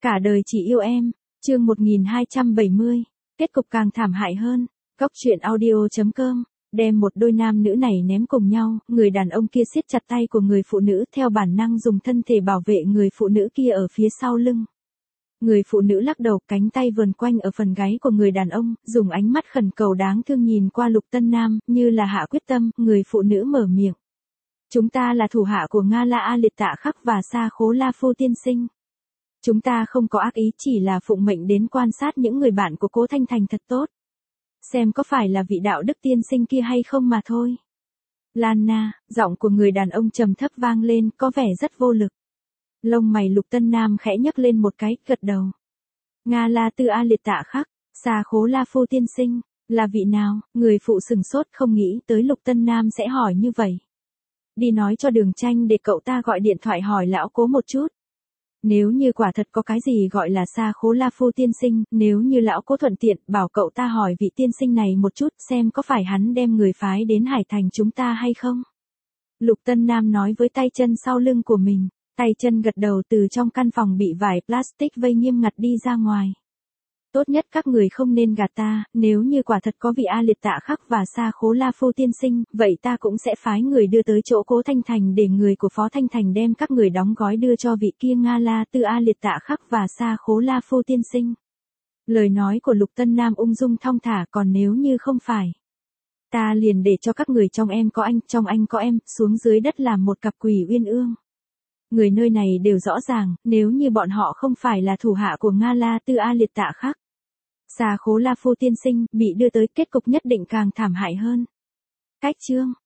Cả đời chỉ yêu em, chương 1270, kết cục càng thảm hại hơn. Góc truyện audio.com, đem một đôi nam nữ này ném cùng nhau, người đàn ông kia siết chặt tay của người phụ nữ theo bản năng dùng thân thể bảo vệ người phụ nữ kia ở phía sau lưng. Người phụ nữ lắc đầu, cánh tay vờn quanh ở phần gáy của người đàn ông, dùng ánh mắt khẩn cầu đáng thương nhìn qua Lục Tân Nam, như là hạ quyết tâm, người phụ nữ mở miệng. Chúng ta là thủ hạ của Nga La A Liệt Tạ Khắc và Sa Khố La Phu tiên sinh. Chúng ta không có ác ý, chỉ là phụng mệnh đến quan sát những người bạn của Cố Thanh Thành thật tốt. Xem có phải là vị đạo đức tiên sinh kia hay không mà thôi. Lan Na, giọng của người đàn ông trầm thấp vang lên, có vẻ rất vô lực. Lông mày Lục Tân Nam khẽ nhấc lên một cái, gật đầu. Nga La Tư A Liệt Tạ Khắc, Sa Khố La Phu tiên sinh, là vị nào? Người phụ sừng sốt không nghĩ tới Lục Tân Nam sẽ hỏi như vậy. Đi nói cho Đường Tranh để cậu ta gọi điện thoại hỏi lão Cố một chút. Nếu như quả thật có cái gì gọi là Sa Khố La Phu tiên sinh, nếu như lão Cố thuận tiện, bảo cậu ta hỏi vị tiên sinh này một chút xem có phải hắn đem người phái đến Hải Thành chúng ta hay không. Lục Tân Nam nói với tay chân sau lưng của mình, tay chân gật đầu từ trong căn phòng bị vải plastic vây nghiêm ngặt đi ra ngoài. Tốt nhất các người không nên gạt ta, nếu như quả thật có vị A Liệt Tạ Khắc và Sa Khố La Phu tiên sinh, vậy ta cũng sẽ phái người đưa tới chỗ Cố Thanh Thành để người của Phó Thanh Thành đem các người đóng gói đưa cho vị kia Nga La Tư A Liệt Tạ Khắc và Sa Khố La Phu tiên sinh. Lời nói của Lục Tân Nam ung dung thong thả, còn nếu như không phải, ta liền để cho các người trong em có anh, trong anh có em, xuống dưới đất làm một cặp quỷ uyên ương. Người nơi này đều rõ ràng, nếu như bọn họ không phải là thủ hạ của Nga La Tư A Liệt Tạ Khắc, Sa Khố La Phu tiên sinh, bị đưa tới kết cục nhất định càng thảm hại hơn. Cách chương